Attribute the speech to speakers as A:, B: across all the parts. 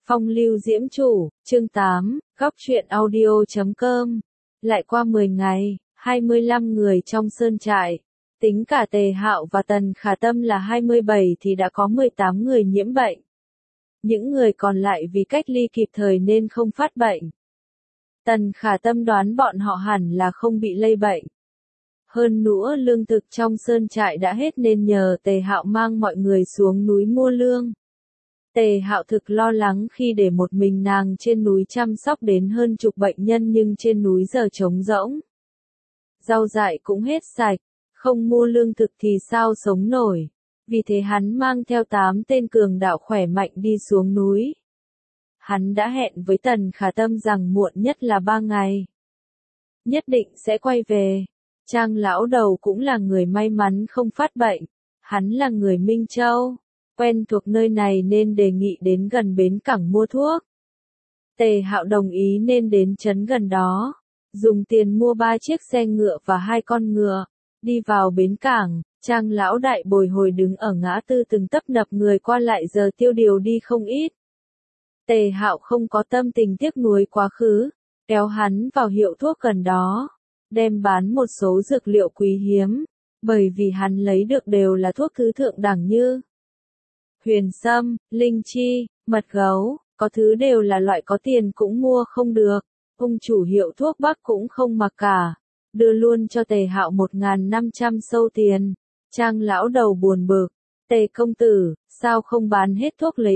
A: Phong lưu diễm chủ, chương 8, góc truyện audio.com. Lại qua 10 ngày, 25 người trong sơn trại. Tính cả Tề Hạo và Tần Khả Tâm là 27 thì đã có 18 người nhiễm bệnh. Những người còn lại vì cách ly kịp thời nên không phát bệnh. Tần Khả Tâm đoán bọn họ hẳn là không bị lây bệnh. Hơn nữa lương thực trong sơn trại đã hết nên nhờ Tề Hạo mang mọi người xuống núi mua lương. Tề Hạo thực lo lắng khi để một mình nàng trên núi chăm sóc đến hơn chục bệnh nhân nhưng trên núi giờ trống rỗng. Rau dại cũng hết sạch, không mua lương thực thì sao sống nổi. Vì thế hắn mang theo 8 tên cường đạo khỏe mạnh đi xuống núi. Hắn đã hẹn với Tần Khả Tâm rằng muộn nhất là 3 ngày. Nhất định sẽ quay về. Trang lão đầu cũng là người may mắn không phát bệnh. Hắn là người Minh Châu. Quen thuộc nơi này nên đề nghị đến gần bến cảng mua thuốc. Tề Hạo đồng ý nên đến trấn gần đó. Dùng tiền mua 3 chiếc xe ngựa và 2 con ngựa. Đi vào bến cảng, Trang lão đại bồi hồi đứng ở ngã tư từng tấp nập người qua lại giờ tiêu điều đi không ít. Tề Hạo không có tâm tình tiếc nuối quá khứ, kéo hắn vào hiệu thuốc gần đó, đem bán một số dược liệu quý hiếm, bởi vì hắn lấy được đều là thuốc thứ thượng đẳng như huyền sâm, linh chi, mật gấu, có thứ đều là loại có tiền cũng mua không được. Ông chủ hiệu thuốc Bắc cũng không mặc cả, đưa luôn cho Tề Hạo 1.500 sâu tiền. Trang lão đầu buồn bực, Tề công tử, sao không bán hết thuốc lấy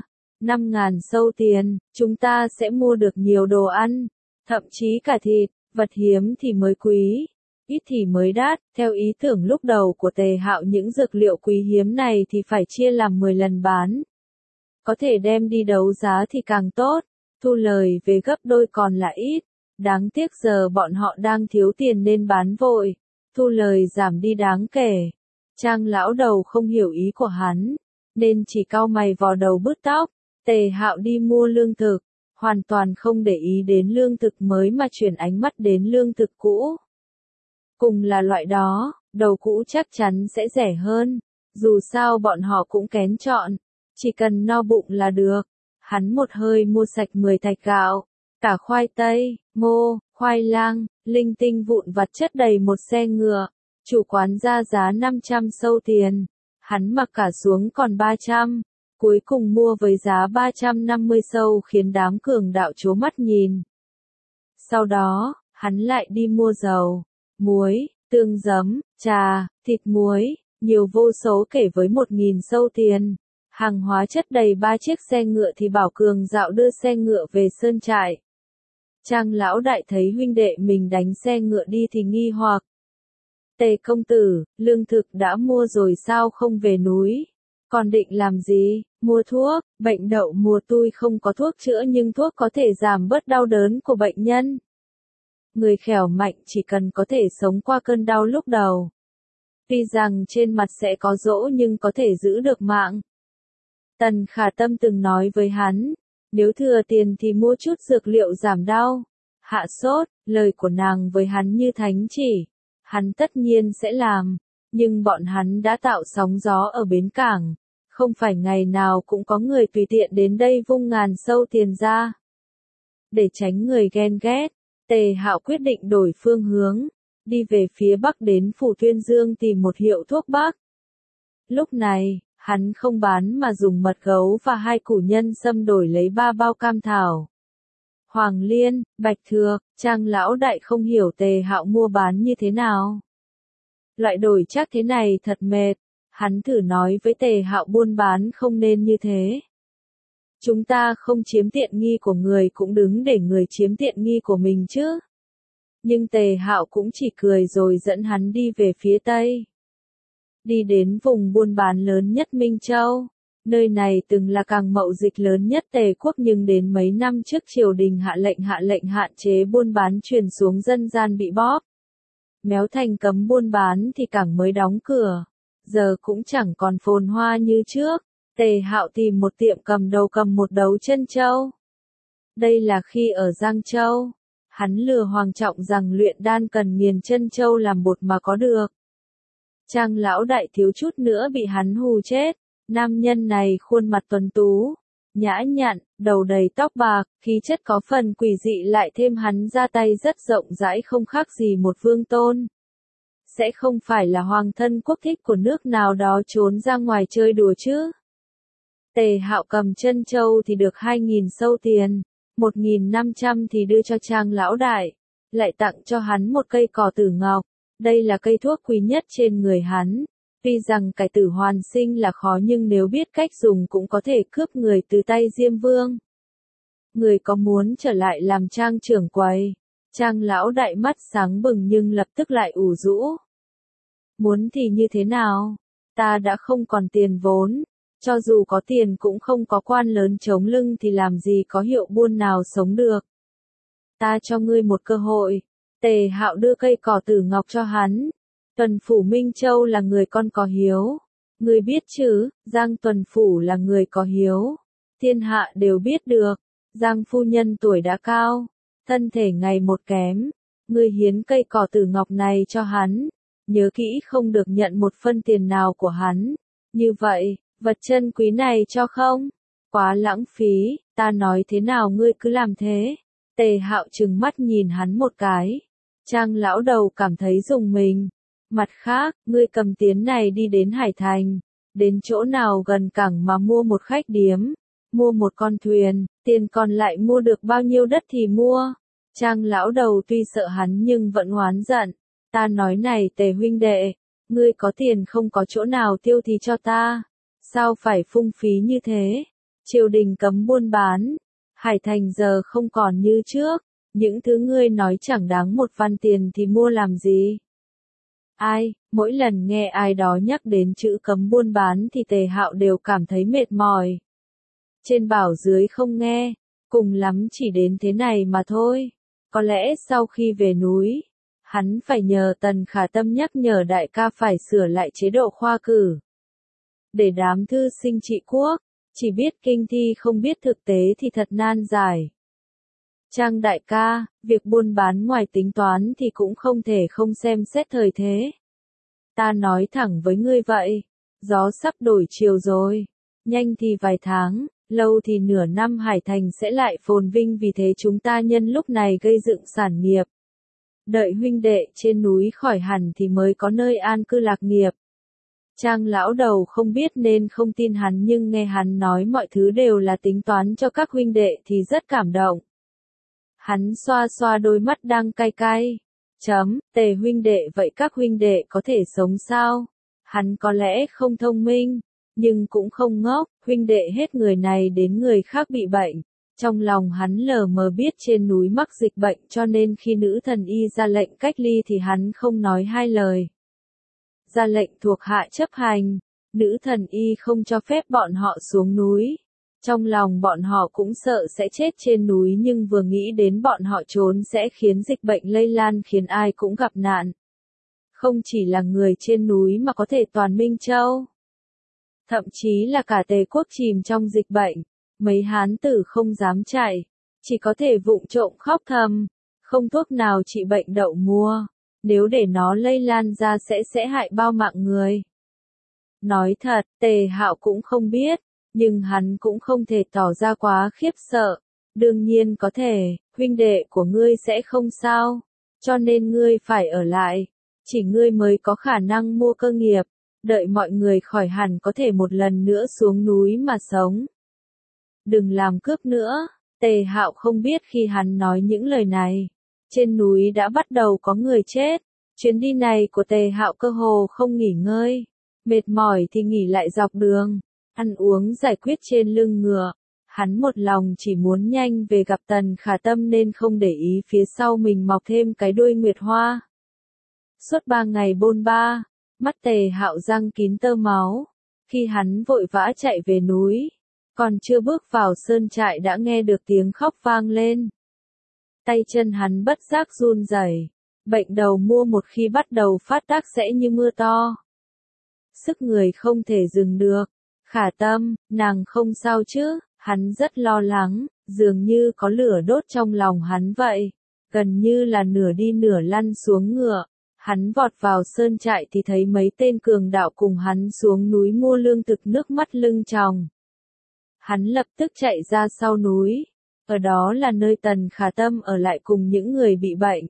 A: 3-5 sâu tiền, chúng ta sẽ mua được nhiều đồ ăn, thậm chí cả thịt, vật hiếm thì mới quý, ít thì mới đắt. Theo ý tưởng lúc đầu của Tề Hạo những dược liệu quý hiếm này thì phải chia làm 10 lần bán. Có thể đem đi đấu giá thì càng tốt, thu lời về gấp đôi còn là ít. Đáng tiếc giờ bọn họ đang thiếu tiền nên bán vội, thu lời giảm đi đáng kể. Trang lão đầu không hiểu ý của hắn, nên chỉ cau mày vò đầu bứt tóc. Tề Hạo đi mua lương thực, hoàn toàn không để ý đến lương thực mới mà chuyển ánh mắt đến lương thực cũ. Cùng là loại đó, đầu cũ chắc chắn sẽ rẻ hơn, dù sao bọn họ cũng kén chọn, chỉ cần no bụng là được. Hắn một hơi mua sạch 10 thạch gạo, cả khoai tây, ngô, khoai lang, linh tinh vụn vặt chất đầy một xe ngựa. Chủ quán ra giá 500 sâu tiền, hắn mặc cả xuống còn 300, cuối cùng mua với giá 350 sâu khiến đám cường đạo trố mắt nhìn. Sau đó, hắn lại đi mua dầu, muối, tương giấm, trà, thịt muối, nhiều vô số kể với 1.000 sâu tiền. Hàng hóa chất đầy 3 chiếc xe ngựa thì bảo cường dạo đưa xe ngựa về sơn trại. Trang lão đại thấy huynh đệ mình đánh xe ngựa đi thì nghi hoặc. Tề công tử, lương thực đã mua rồi sao không về núi? Còn định làm gì? Mua thuốc, bệnh đậu mùa tui không có thuốc chữa nhưng thuốc có thể giảm bớt đau đớn của bệnh nhân. Người khỏe mạnh chỉ cần có thể sống qua cơn đau lúc đầu. Tuy rằng trên mặt sẽ có dỗ nhưng có thể giữ được mạng. Tần Khả Tâm từng nói với hắn, nếu thừa tiền thì mua chút dược liệu giảm đau, hạ sốt. Lời của nàng với hắn như thánh chỉ. Hắn tất nhiên sẽ làm, nhưng bọn hắn đã tạo sóng gió ở bến cảng. Không phải ngày nào cũng có người tùy tiện đến đây vung ngàn sâu tiền ra. Để tránh người ghen ghét, Tề Hạo quyết định đổi phương hướng, đi về phía bắc đến Phủ Tuyên Dương tìm một hiệu thuốc Bắc. Lúc này, hắn không bán mà dùng mật gấu và 2 củ nhân sâm đổi lấy 3 bao cam thảo. Hoàng liên, bạch thược, Trang lão đại không hiểu Tề Hạo mua bán như thế nào. Loại đổi chắc thế này thật mệt, hắn thử nói với Tề Hạo buôn bán không nên như thế. Chúng ta không chiếm tiện nghi của người cũng đứng để người chiếm tiện nghi của mình chứ. Nhưng Tề Hạo cũng chỉ cười rồi dẫn hắn đi về phía tây. Đi đến vùng buôn bán lớn nhất Minh Châu. Nơi này từng là cảng mậu dịch lớn nhất Tề quốc nhưng đến mấy năm trước triều đình hạ lệnh hạn chế buôn bán truyền xuống dân gian bị bóp. Méo thành cấm buôn bán thì cảng mới đóng cửa. Giờ cũng chẳng còn phồn hoa như trước. Tề Hạo tìm một tiệm cầm đầu cầm một đấu trân châu. Đây là khi ở Giang Châu. Hắn lừa Hoàng Trọng rằng luyện đan cần nghiền trân châu làm bột mà có được. Trang lão đại thiếu chút nữa bị hắn hù chết. Nam nhân này khuôn mặt tuấn tú, nhã nhặn, đầu đầy tóc bạc, khí chất có phần quỷ dị lại thêm hắn ra tay rất rộng rãi không khác gì một vương tôn. Sẽ không phải là hoàng thân quốc thích của nước nào đó trốn ra ngoài chơi đùa chứ. Tề Hạo cầm chân châu thì được 2.000 sâu tiền, 1.500 thì đưa cho Trang lão đại, lại tặng cho hắn một cây cỏ tử ngọc, đây là cây thuốc quý nhất trên người hắn. Tuy rằng cải tử hoàn sinh là khó nhưng nếu biết cách dùng cũng có thể cướp người từ tay Diêm Vương. Người có muốn trở lại làm Trang trưởng quầy? Trang lão đại mắt sáng bừng nhưng lập tức lại ủ rũ. Muốn thì như thế nào? Ta đã không còn tiền vốn. Cho dù có tiền cũng không có quan lớn chống lưng thì làm gì có hiệu buôn nào sống được. Ta cho ngươi một cơ hội. Tề Hạo đưa cây cỏ tử ngọc cho hắn. Tuần Phủ Minh Châu là người con có hiếu. Ngươi biết chứ, Giang Tuần Phủ là người có hiếu. Thiên hạ đều biết được. Giang phu nhân tuổi đã cao. Thân thể ngày một kém. Ngươi hiến cây cỏ tử ngọc này cho hắn. Nhớ kỹ không được nhận một phân tiền nào của hắn. Như vậy, vật chân quý này cho không? Quá lãng phí, ta nói thế nào ngươi cứ làm thế. Tề Hạo trừng mắt nhìn hắn một cái. Trang lão đầu cảm thấy rùng mình. Mặt khác, ngươi cầm tiền này đi đến Hải Thành. Đến chỗ nào gần cảng mà mua một khách điếm. Mua một con thuyền, tiền còn lại mua được bao nhiêu đất thì mua. Trang lão đầu tuy sợ hắn nhưng vẫn oán giận. Ta nói này Tề huynh đệ, ngươi có tiền không có chỗ nào tiêu thì cho ta. Sao phải phung phí như thế? Triều đình cấm buôn bán. Hải Thành giờ không còn như trước. Những thứ ngươi nói chẳng đáng một văn tiền thì mua làm gì? Ai, mỗi lần nghe ai đó nhắc đến chữ cấm buôn bán thì Tề Hạo đều cảm thấy mệt mỏi. Trên bảo dưới không nghe, cùng lắm chỉ đến thế này mà thôi. Có lẽ sau khi về núi, hắn phải nhờ Tần Khả Tâm nhắc nhở đại ca phải sửa lại chế độ khoa cử. Để đám thư sinh trị quốc, chỉ biết kinh thi không biết thực tế thì thật nan giải. Trang đại ca, việc buôn bán ngoài tính toán thì cũng không thể không xem xét thời thế. Ta nói thẳng với ngươi vậy, gió sắp đổi chiều rồi, nhanh thì vài tháng, lâu thì nửa năm Hải Thành sẽ lại phồn vinh vì thế chúng ta nhân lúc này gây dựng sản nghiệp. Đợi huynh đệ trên núi khỏi hẳn thì mới có nơi an cư lạc nghiệp. Trang lão đầu không biết nên không tin hắn nhưng nghe hắn nói mọi thứ đều là tính toán cho các huynh đệ thì rất cảm động. Hắn xoa xoa đôi mắt đang cay cay. Tề huynh đệ vậy các huynh đệ có thể sống sao? Hắn có lẽ không thông minh, nhưng cũng không ngốc, huynh đệ hết người này đến người khác bị bệnh. Trong lòng hắn lờ mờ biết trên núi mắc dịch bệnh cho nên khi nữ thần y ra lệnh cách ly thì hắn không nói hai lời. Ra lệnh thuộc hạ chấp hành, nữ thần y không cho phép bọn họ xuống núi. Trong lòng bọn họ cũng sợ sẽ chết trên núi nhưng vừa nghĩ đến bọn họ trốn sẽ khiến dịch bệnh lây lan khiến ai cũng gặp nạn. Không chỉ là người trên núi mà có thể toàn Minh Châu. Thậm chí là cả Tề quốc chìm trong dịch bệnh, mấy hán tử không dám chạy, chỉ có thể vụng trộm khóc thầm, không thuốc nào trị bệnh đậu mùa, nếu để nó lây lan ra sẽ hại bao mạng người. Nói thật, Tề Hạo cũng không biết. Nhưng hắn cũng không thể tỏ ra quá khiếp sợ. Đương nhiên có thể, huynh đệ của ngươi sẽ không sao. Cho nên ngươi phải ở lại. Chỉ ngươi mới có khả năng mua cơ nghiệp. Đợi mọi người khỏi hẳn có thể một lần nữa xuống núi mà sống. Đừng làm cướp nữa. Tề Hạo không biết khi hắn nói những lời này. Trên núi đã bắt đầu có người chết. Chuyến đi này của Tề Hạo cơ hồ không nghỉ ngơi. Mệt mỏi thì nghỉ lại dọc đường. Ăn uống giải quyết trên lưng ngựa. Hắn một lòng chỉ muốn nhanh về gặp Tần Khả Tâm nên không để ý phía sau mình mọc thêm cái đuôi nguyệt hoa. Suốt 3 ngày bôn ba, mắt Tề Hạo răng kín tơ máu. Khi hắn vội vã chạy về núi, còn chưa bước vào sơn trại đã nghe được tiếng khóc vang lên. Tay chân hắn bất giác run rẩy. Bệnh đầu mùa một khi bắt đầu phát tác sẽ như mưa to. Sức người không thể dừng được. Khả Tâm, nàng không sao chứ? Hắn rất lo lắng, dường như có lửa đốt trong lòng hắn vậy. Gần như là nửa đi nửa lăn xuống ngựa. Hắn vọt vào sơn trại thì thấy mấy tên cường đạo cùng hắn xuống núi mua lương thực nước mắt lưng tròng. Hắn lập tức chạy ra sau núi. Ở đó là nơi Tần Khả Tâm ở lại cùng những người bị bệnh.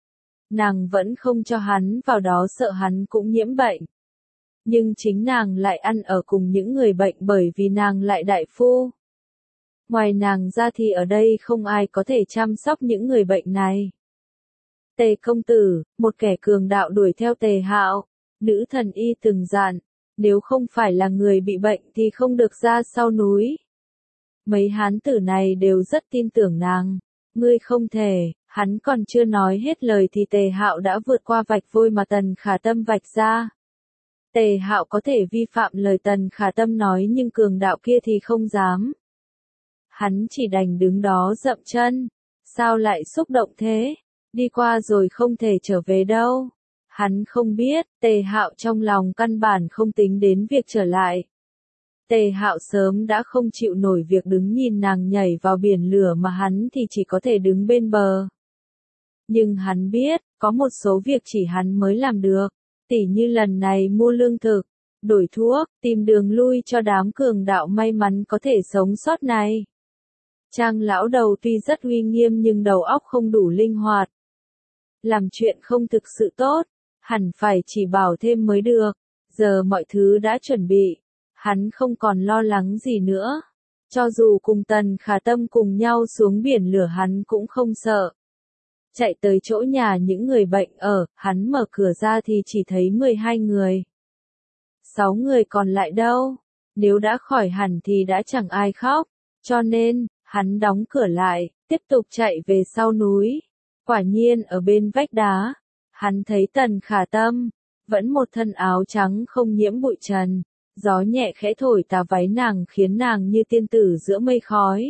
A: Nàng vẫn không cho hắn vào đó sợ hắn cũng nhiễm bệnh. Nhưng chính nàng lại ăn ở cùng những người bệnh bởi vì nàng lại đại phu. Ngoài nàng ra thì ở đây không ai có thể chăm sóc những người bệnh này. Tề công tử, một kẻ cường đạo đuổi theo Tề Hạo, nữ thần y từng dặn, nếu không phải là người bị bệnh thì không được ra sau núi. Mấy hán tử này đều rất tin tưởng nàng, ngươi không thể, hắn còn chưa nói hết lời thì Tề Hạo đã vượt qua vạch vôi mà Tần Khả Tâm vạch ra. Tề Hạo có thể vi phạm lời Tần Khả Tâm nói nhưng cường đạo kia thì không dám. Hắn chỉ đành đứng đó dậm chân, sao lại xúc động thế, đi qua rồi không thể trở về đâu. Hắn không biết, Tề Hạo trong lòng căn bản không tính đến việc trở lại. Tề Hạo sớm đã không chịu nổi việc đứng nhìn nàng nhảy vào biển lửa mà hắn thì chỉ có thể đứng bên bờ. Nhưng hắn biết, có một số việc chỉ hắn mới làm được, tỉ như lần này mua lương thực, đổi thuốc, tìm đường lui cho đám cường đạo may mắn có thể sống sót này. Trang lão đầu tuy rất uy nghiêm nhưng đầu óc không đủ linh hoạt. Làm chuyện không thực sự tốt, hẳn phải chỉ bảo thêm mới được. Giờ mọi thứ đã chuẩn bị, hắn không còn lo lắng gì nữa. Cho dù cùng Tần Khả Tâm cùng nhau xuống biển lửa hắn cũng không sợ. Chạy tới chỗ nhà những người bệnh ở, hắn mở cửa ra thì chỉ thấy 12 người. 6 người còn lại đâu? Nếu đã khỏi hẳn thì đã chẳng ai khóc. Cho nên, hắn đóng cửa lại, tiếp tục chạy về sau núi. Quả nhiên ở bên vách đá, hắn thấy Tần Khả Tâm, vẫn một thân áo trắng không nhiễm bụi trần, gió nhẹ khẽ thổi tà váy nàng khiến nàng như tiên tử giữa mây khói.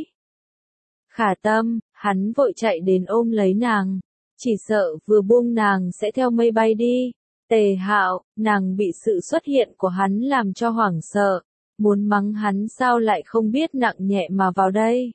A: Khả Tâm, hắn vội chạy đến ôm lấy nàng, chỉ sợ vừa buông nàng sẽ theo mây bay đi. Tề Hạo, nàng bị sự xuất hiện của hắn làm cho hoảng sợ, muốn mắng hắn sao lại không biết nặng nhẹ mà vào đây.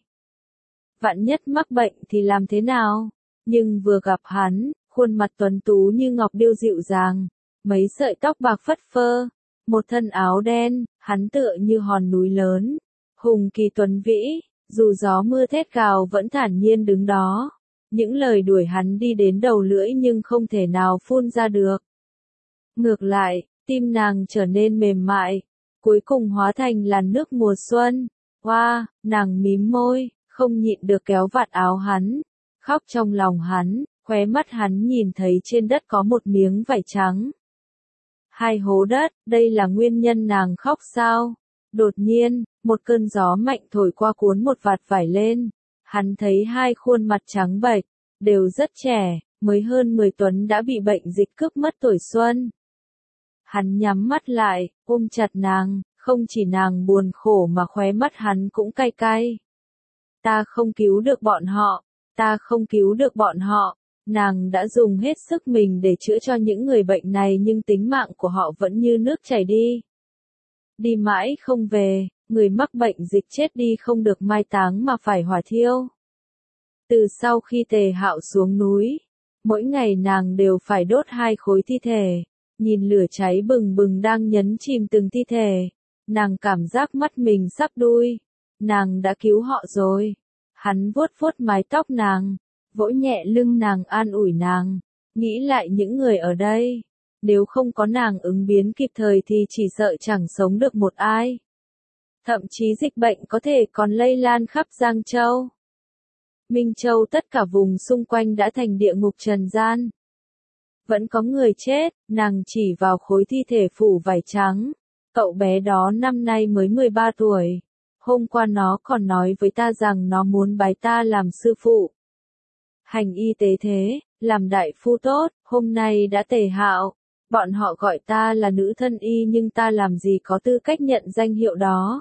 A: Vạn nhất mắc bệnh thì làm thế nào? Nhưng vừa gặp hắn, khuôn mặt tuấn tú như ngọc điêu dịu dàng, mấy sợi tóc bạc phất phơ, một thân áo đen, hắn tựa như hòn núi lớn, hùng kỳ tuấn vĩ, dù gió mưa thét gào vẫn thản nhiên đứng đó. Những lời đuổi hắn đi đến đầu lưỡi nhưng không thể nào phun ra được. Ngược lại, tim nàng trở nên mềm mại, cuối cùng hóa thành làn nước mùa xuân. Hoa, nàng mím môi, không nhịn được kéo vạt áo hắn, khóc trong lòng hắn, khóe mắt hắn nhìn thấy trên đất có một miếng vải trắng. Hai hố đất, đây là nguyên nhân nàng khóc sao? Đột nhiên, một cơn gió mạnh thổi qua cuốn một vạt vải lên. Hắn thấy hai khuôn mặt trắng bệch, đều rất trẻ, mới hơn 10 tuần đã bị bệnh dịch cướp mất tuổi xuân. Hắn nhắm mắt lại, ôm chặt nàng, không chỉ nàng buồn khổ mà khóe mắt hắn cũng cay cay. Ta không cứu được bọn họ, ta không cứu được bọn họ. Nàng đã dùng hết sức mình để chữa cho những người bệnh này nhưng tính mạng của họ vẫn như nước chảy đi. Đi mãi không về, người mắc bệnh dịch chết đi không được mai táng mà phải hỏa thiêu. Từ sau khi Tề Hạo xuống núi, mỗi ngày nàng đều phải đốt 2 khối thi thể, nhìn lửa cháy bừng bừng đang nhấn chìm từng thi thể, nàng cảm giác mắt mình sắp đuôi, nàng đã cứu họ rồi. Hắn vuốt vuốt mái tóc nàng, vỗ nhẹ lưng nàng an ủi nàng, nghĩ lại những người ở đây, nếu không có nàng ứng biến kịp thời thì chỉ sợ chẳng sống được một ai. Thậm chí dịch bệnh có thể còn lây lan khắp Giang Châu. Minh Châu tất cả vùng xung quanh đã thành địa ngục trần gian. Vẫn có người chết, nàng chỉ vào khối thi thể phủ vải trắng. Cậu bé đó năm nay mới 13 tuổi. Hôm qua nó còn nói với ta rằng nó muốn bái ta làm sư phụ. Hành y tế thế, làm đại phu tốt, hôm nay đã Tề Hạo. Bọn họ gọi ta là nữ thân y nhưng ta làm gì có tư cách nhận danh hiệu đó.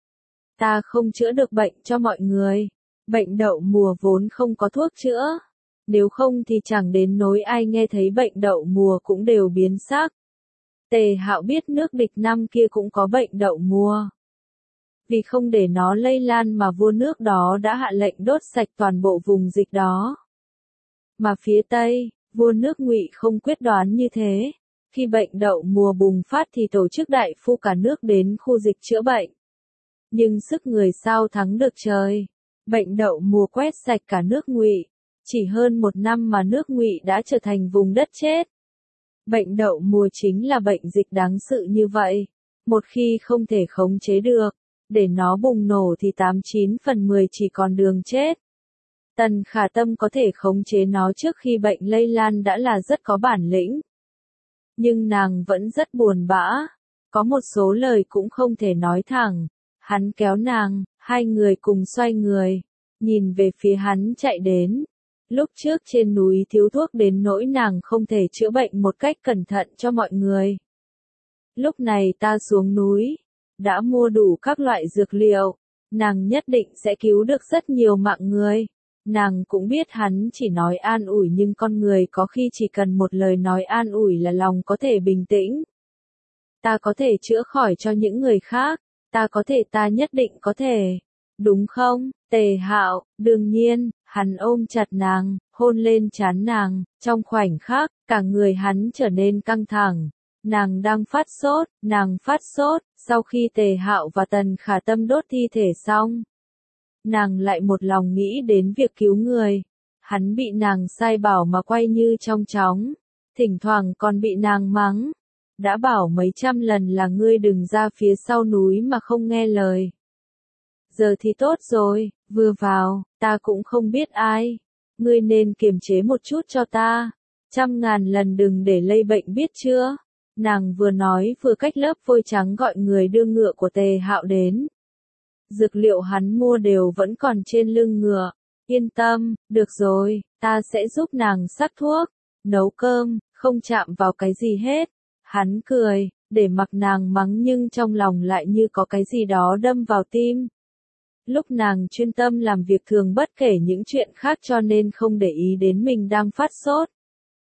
A: Ta không chữa được bệnh cho mọi người. Bệnh đậu mùa vốn không có thuốc chữa. Nếu không thì chẳng đến nỗi ai nghe thấy bệnh đậu mùa cũng đều biến sắc. Tề Hạo biết nước địch năm kia cũng có bệnh đậu mùa. Vì không để nó lây lan mà vua nước đó đã hạ lệnh đốt sạch toàn bộ vùng dịch đó. Mà phía Tây, vua nước Ngụy không quyết đoán như thế. Khi bệnh đậu mùa bùng phát thì tổ chức đại phu cả nước đến khu dịch chữa bệnh. Nhưng sức người sao thắng được trời. Bệnh đậu mùa quét sạch cả nước Ngụy. Chỉ hơn 1 năm mà nước Ngụy đã trở thành vùng đất chết. Bệnh đậu mùa chính là bệnh dịch đáng sự như vậy. Một khi không thể khống chế được, để nó bùng nổ thì 89 phần 10 chỉ còn đường chết. Tần Khả Tâm có thể khống chế nó trước khi bệnh lây lan đã là rất có bản lĩnh. Nhưng nàng vẫn rất buồn bã. Có một số lời cũng không thể nói thẳng. Hắn kéo nàng, hai người cùng xoay người, nhìn về phía hắn chạy đến. Lúc trước trên núi thiếu thuốc đến nỗi nàng không thể chữa bệnh một cách cẩn thận cho mọi người. Lúc này ta xuống núi, đã mua đủ các loại dược liệu, nàng nhất định sẽ cứu được rất nhiều mạng người. Nàng cũng biết hắn chỉ nói an ủi nhưng con người có khi chỉ cần một lời nói an ủi là lòng có thể bình tĩnh. Ta có thể chữa khỏi cho những người khác, ta nhất định có thể. Đúng không, Tề Hạo? Đương nhiên, hắn ôm chặt nàng, hôn lên trán nàng, trong khoảnh khắc, cả người hắn trở nên căng thẳng. Nàng đang phát sốt, sau khi Tề Hạo và Tần Khả Tâm đốt thi thể xong. Nàng lại một lòng nghĩ đến việc cứu người. Hắn bị nàng sai bảo mà quay như trong chóng, thỉnh thoảng còn bị nàng mắng. Đã bảo mấy trăm lần là ngươi đừng ra phía sau núi mà không nghe lời. Giờ thì tốt rồi, vừa vào, ta cũng không biết ai. Ngươi nên kiềm chế một chút cho ta. 100.000 lần đừng để lây bệnh biết chưa? Nàng vừa nói vừa cách lớp vôi trắng gọi người đưa ngựa của Tề Hạo đến. Dược liệu hắn mua đều vẫn còn trên lưng ngựa. Yên tâm, được rồi, ta sẽ giúp nàng sắc thuốc, nấu cơm, không chạm vào cái gì hết. Hắn cười, để mặc nàng mắng nhưng trong lòng lại như có cái gì đó đâm vào tim. Lúc nàng chuyên tâm làm việc thường bất kể những chuyện khác cho nên không để ý đến mình đang phát sốt.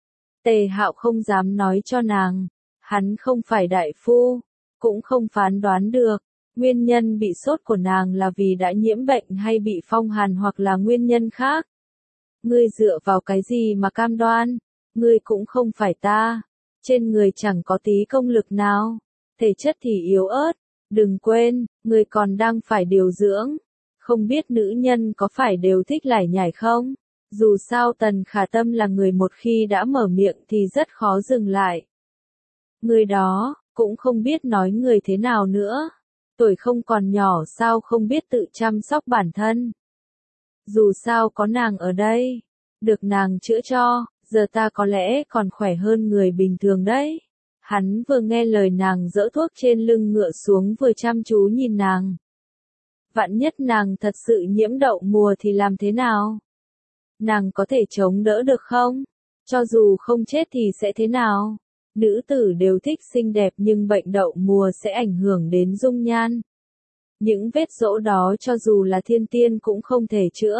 A: Tề Hạo không dám nói cho nàng. Hắn không phải đại phu, cũng không phán đoán được. Nguyên nhân bị sốt của nàng là vì đã nhiễm bệnh hay bị phong hàn hoặc là nguyên nhân khác. Ngươi dựa vào cái gì mà cam đoan? Ngươi cũng không phải ta. Trên người chẳng có tí công lực nào. Thể chất thì yếu ớt. Đừng quên, ngươi còn đang phải điều dưỡng. Không biết nữ nhân có phải đều thích lải nhải không? Dù sao Tần Khả Tâm là người một khi đã mở miệng thì rất khó dừng lại. Người đó, cũng không biết nói người thế nào nữa. Tuổi không còn nhỏ sao không biết tự chăm sóc bản thân. Dù sao có nàng ở đây, được nàng chữa cho, giờ ta có lẽ còn khỏe hơn người bình thường đấy. Hắn vừa nghe lời nàng dỡ thuốc trên lưng ngựa xuống vừa chăm chú nhìn nàng. Vạn nhất nàng thật sự nhiễm đậu mùa thì làm thế nào? Nàng có thể chống đỡ được không? Cho dù không chết thì sẽ thế nào? Nữ tử đều thích xinh đẹp nhưng bệnh đậu mùa sẽ ảnh hưởng đến dung nhan. Những vết rỗ đó cho dù là thiên tiên cũng không thể chữa.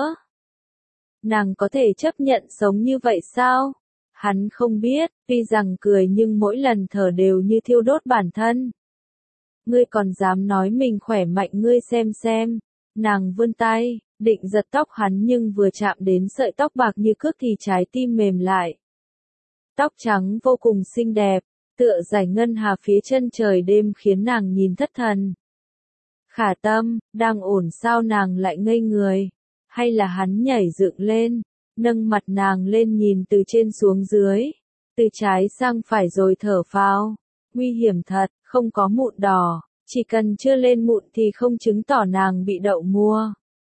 A: Nàng có thể chấp nhận sống như vậy sao? Hắn không biết, tuy rằng cười nhưng mỗi lần thở đều như thiêu đốt bản thân. Ngươi còn dám nói mình khỏe mạnh ngươi xem. Nàng vươn tay, định giật tóc hắn nhưng vừa chạm đến sợi tóc bạc như cước thì trái tim mềm lại. Tóc trắng vô cùng xinh đẹp, tựa dải ngân hà phía chân trời đêm khiến nàng nhìn thất thần. Khả Tâm, đang ổn sao nàng lại ngây người? Hay là hắn nhảy dựng lên, nâng mặt nàng lên nhìn từ trên xuống dưới, từ trái sang phải rồi thở phào. Nguy hiểm thật, không có mụn đỏ, chỉ cần chưa lên mụn thì không chứng tỏ nàng bị đậu mùa.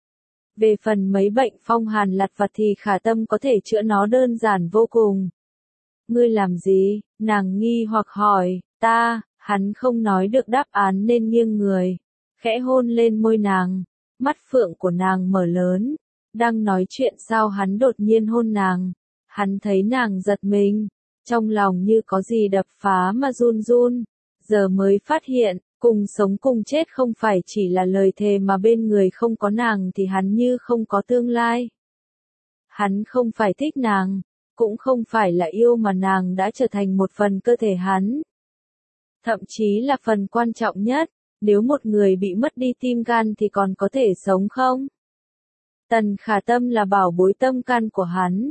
A: Về phần mấy bệnh phong hàn lặt vặt thì Khả Tâm có thể chữa nó đơn giản vô cùng. Ngươi làm gì? Nàng nghi hoặc hỏi. Hắn không nói được đáp án nên nghiêng người, khẽ hôn lên môi nàng. Mắt phượng của nàng mở lớn. Đang nói chuyện sao hắn đột nhiên hôn nàng. Hắn thấy nàng giật mình, trong lòng như có gì đập phá mà run run. Giờ mới phát hiện, cùng sống cùng chết không phải chỉ là lời thề mà bên người không có nàng thì hắn như không có tương lai. Hắn không phải thích nàng, cũng không phải là yêu mà nàng đã trở thành một phần cơ thể hắn. Thậm chí là phần quan trọng nhất, nếu một người bị mất đi tim gan thì còn có thể sống không? Tần Khả Tâm là bảo bối tâm can của hắn.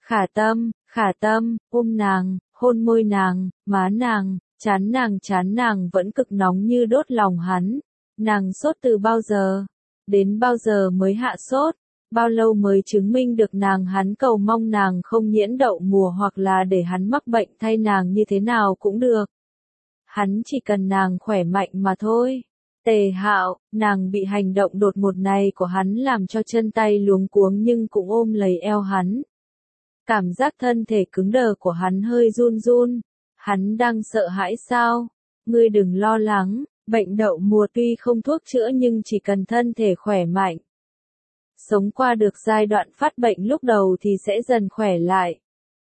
A: Khả Tâm, ôm nàng, hôn môi nàng, má nàng, chán nàng vẫn cực nóng như đốt lòng hắn. Nàng sốt từ bao giờ? Đến bao giờ mới hạ sốt? Bao lâu mới chứng minh được nàng? Hắn cầu mong nàng không nhiễm đậu mùa hoặc là để hắn mắc bệnh thay nàng như thế nào cũng được. Hắn chỉ cần nàng khỏe mạnh mà thôi. Tề Hạo, nàng bị hành động đột ngột này của hắn làm cho chân tay luống cuống nhưng cũng ôm lấy eo hắn. Cảm giác thân thể cứng đờ của hắn hơi run run. Hắn đang sợ hãi sao? Ngươi đừng lo lắng, bệnh đậu mùa tuy không thuốc chữa nhưng chỉ cần thân thể khỏe mạnh. Sống qua được giai đoạn phát bệnh lúc đầu thì sẽ dần khỏe lại.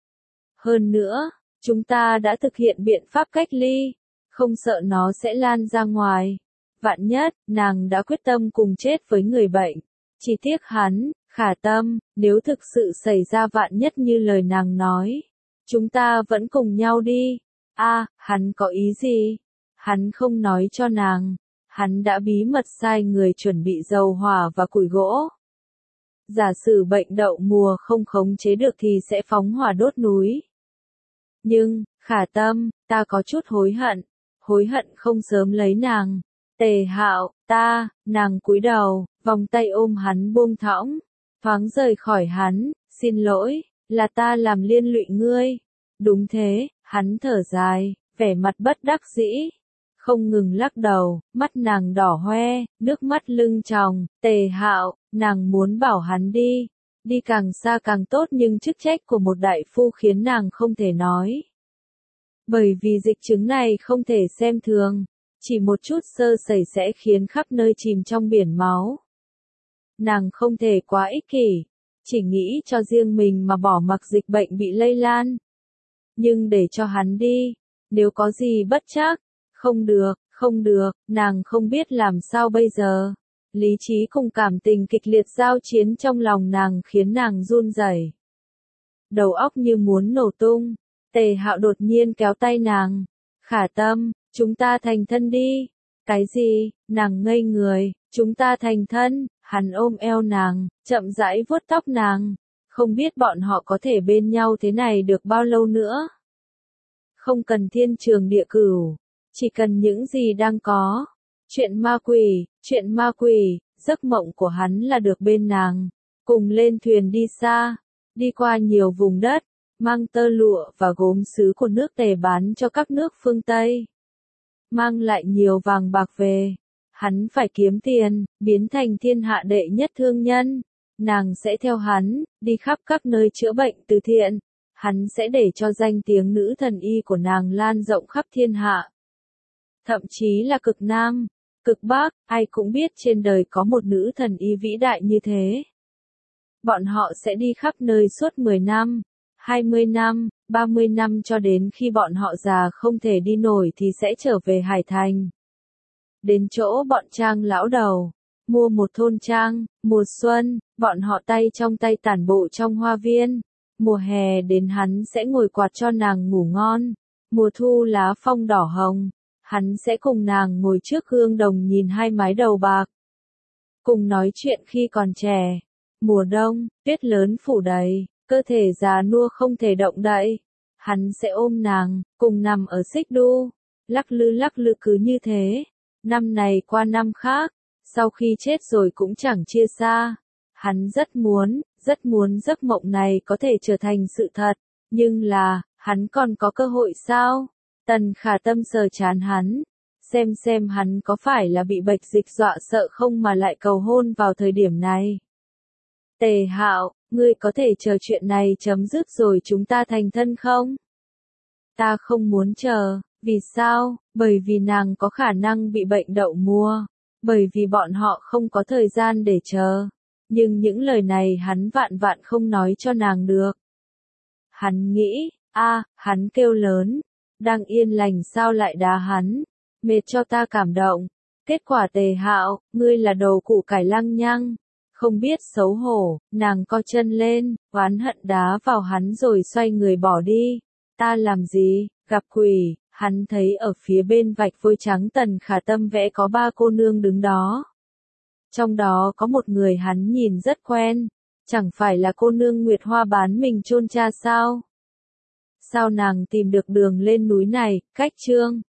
A: Hơn nữa, chúng ta đã thực hiện biện pháp cách ly, không sợ nó sẽ lan ra ngoài. Vạn nhất, nàng đã quyết tâm cùng chết với người bệnh. Chỉ tiếc hắn, Khả Tâm, nếu thực sự xảy ra vạn nhất như lời nàng nói, chúng ta vẫn cùng nhau đi. Hắn có ý gì? Hắn không nói cho nàng. Hắn đã bí mật sai người chuẩn bị dầu hỏa và củi gỗ. Giả sử bệnh đậu mùa không khống chế được thì sẽ phóng hỏa đốt núi. Nhưng, Khả Tâm, ta có chút hối hận không sớm lấy nàng. Tề Hạo, nàng cúi đầu, vòng tay ôm hắn buông thõng, thoáng rời khỏi hắn, xin lỗi, là ta làm liên lụy ngươi. Đúng thế, hắn thở dài, vẻ mặt bất đắc dĩ, không ngừng lắc đầu, mắt nàng đỏ hoe, nước mắt lưng tròng. Tề Hạo, nàng muốn bảo hắn đi càng xa càng tốt nhưng chức trách của một đại phu khiến nàng không thể nói. Bởi vì dịch chứng này không thể xem thường, chỉ một chút sơ sẩy sẽ khiến khắp nơi chìm trong biển máu. Nàng không thể quá ích kỷ, chỉ nghĩ cho riêng mình mà bỏ mặc dịch bệnh bị lây lan. Nhưng để cho hắn đi, nếu có gì bất trắc, không được, nàng không biết làm sao bây giờ. Lý trí cùng cảm tình kịch liệt giao chiến trong lòng nàng khiến nàng run rẩy. Đầu óc như muốn nổ tung. Tề Hạo đột nhiên kéo tay nàng. Khả Tâm, chúng ta thành thân đi. Cái gì? Nàng ngây người. Chúng ta thành thân. Hắn ôm eo nàng, chậm rãi vuốt tóc nàng. Không biết bọn họ có thể bên nhau thế này được bao lâu nữa. Không cần thiên trường địa cửu, chỉ cần những gì đang có. Chuyện ma quỷ, giấc mộng của hắn là được bên nàng, cùng lên thuyền đi xa, đi qua nhiều vùng đất, mang tơ lụa và gốm sứ của nước Tề bán cho các nước phương Tây. Mang lại nhiều vàng bạc về, hắn phải kiếm tiền, biến thành thiên hạ đệ nhất thương nhân. Nàng sẽ theo hắn, đi khắp các nơi chữa bệnh từ thiện. Hắn sẽ để cho danh tiếng nữ thần y của nàng lan rộng khắp thiên hạ. Thậm chí là cực Nam, cực Bắc, ai cũng biết trên đời có một nữ thần y vĩ đại như thế. Bọn họ sẽ đi khắp nơi suốt 10 năm, 20 năm, 30 năm cho đến khi bọn họ già không thể đi nổi thì sẽ trở về Hải Thành. Đến chỗ bọn Trang lão đầu, mua một thôn trang, mùa xuân, bọn họ tay trong tay tản bộ trong hoa viên. Mùa hè đến hắn sẽ ngồi quạt cho nàng ngủ ngon. Mùa thu lá phong đỏ hồng, hắn sẽ cùng nàng ngồi trước gương đồng nhìn hai mái đầu bạc. Cùng nói chuyện khi còn trẻ. Mùa đông, tuyết lớn phủ đầy, cơ thể già nua không thể động đậy. Hắn sẽ ôm nàng, cùng nằm ở xích đu, lắc lư cứ như thế. Năm này qua năm khác, sau khi chết rồi cũng chẳng chia xa. Hắn rất muốn giấc mộng này có thể trở thành sự thật, nhưng là, hắn còn có cơ hội sao? Tần Khả Tâm sờ trán hắn, xem hắn có phải là bị bạch dịch dọa sợ không mà lại cầu hôn vào thời điểm này. Tề Hạo, ngươi có thể chờ chuyện này chấm dứt rồi chúng ta thành thân không? Ta không muốn chờ, vì sao? Bởi vì nàng có khả năng bị bệnh đậu mùa, bởi vì bọn họ không có thời gian để chờ. Nhưng những lời này hắn vạn không nói cho nàng được. Hắn nghĩ, hắn kêu lớn, đang yên lành sao lại đá hắn, mệt cho ta cảm động. Kết quả Tề Hạo, ngươi là đồ củ cải lăng nhăng, không biết xấu hổ, nàng co chân lên, oán hận đá vào hắn rồi xoay người bỏ đi. Ta làm gì, gặp quỷ, hắn thấy ở phía bên vạch vôi trắng Tần Khả Tâm vẽ có 3 cô nương đứng đó. Trong đó có một người hắn nhìn rất quen, chẳng phải là cô nương Nguyệt Hoa bán mình chôn cha sao? Sao nàng tìm được đường lên núi này, cách Trương